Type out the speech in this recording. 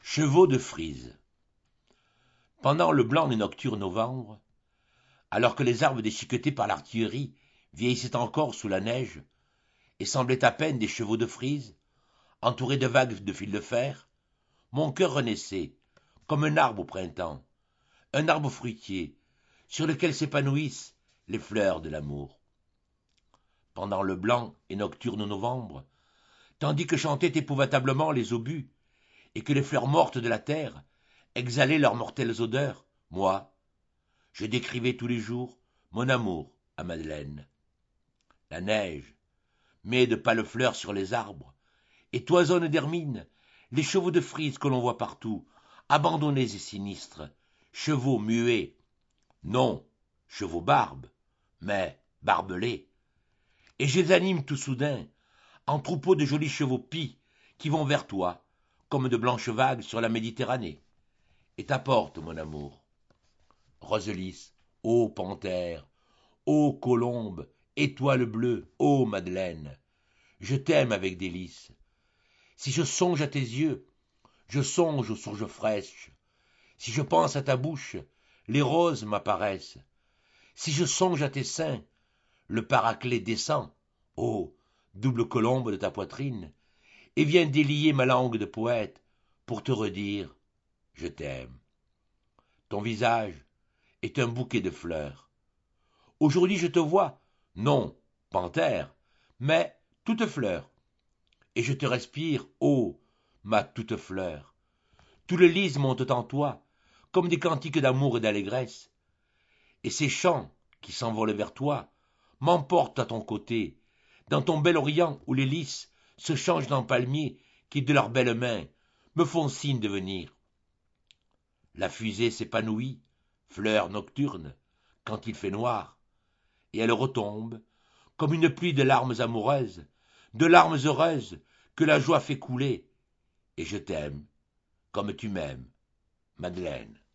Chevaux de frise. Pendant le blanc et nocturne novembre, alors que les arbres déchiquetés par l'artillerie vieillissaient encore sous la neige et semblaient à peine des chevaux de frise, entourés de vagues de fil de fer, mon cœur renaissait, comme un arbre au printemps, un arbre fruitier, sur lequel s'épanouissent les fleurs de l'amour. Pendant le blanc et nocturne novembre, tandis que chantaient épouvantablement les obus, et que les fleurs mortes de la terre exhalaient leurs mortelles odeurs, moi, je décrivais tous les jours mon amour à Madeleine. La neige met de pâles fleurs sur les arbres, et toisonne d'hermine les chevaux de frise que l'on voit partout, abandonnés et sinistres, chevaux muets, non chevaux barbes, mais barbelés, et je les anime tout soudain, en troupeaux de jolis chevaux pis qui vont vers toi, comme de blanches vagues sur la Méditerranée, et t'apportent mon amour. Roselis, ô panthère, ô colombe, étoile bleue, ô Madeleine, je t'aime avec délice. Si je songe à tes yeux, je songe aux sourges fraîches. Si je pense à ta bouche, les roses m'apparaissent. Si je songe à tes seins, le paraclet descend, ô double colombe de ta poitrine, et vient délier ma langue de poète pour te redire « je t'aime ». Ton visage est un bouquet de fleurs. Aujourd'hui je te vois, non panthère, mais toute fleur, et je te respire, ô ma toute fleur. Tout le lys monte en toi, comme des cantiques d'amour et d'allégresse, et ces chants qui s'envolent vers toi m'emportent à ton côté, dans ton bel orient où les lys se changent en palmiers qui de leurs belles mains me font signe de venir. La fusée s'épanouit, fleur nocturne, quand il fait noir, et elle retombe, comme une pluie de larmes amoureuses, de larmes heureuses que la joie fait couler, et je t'aime, comme tu m'aimes, Madeleine.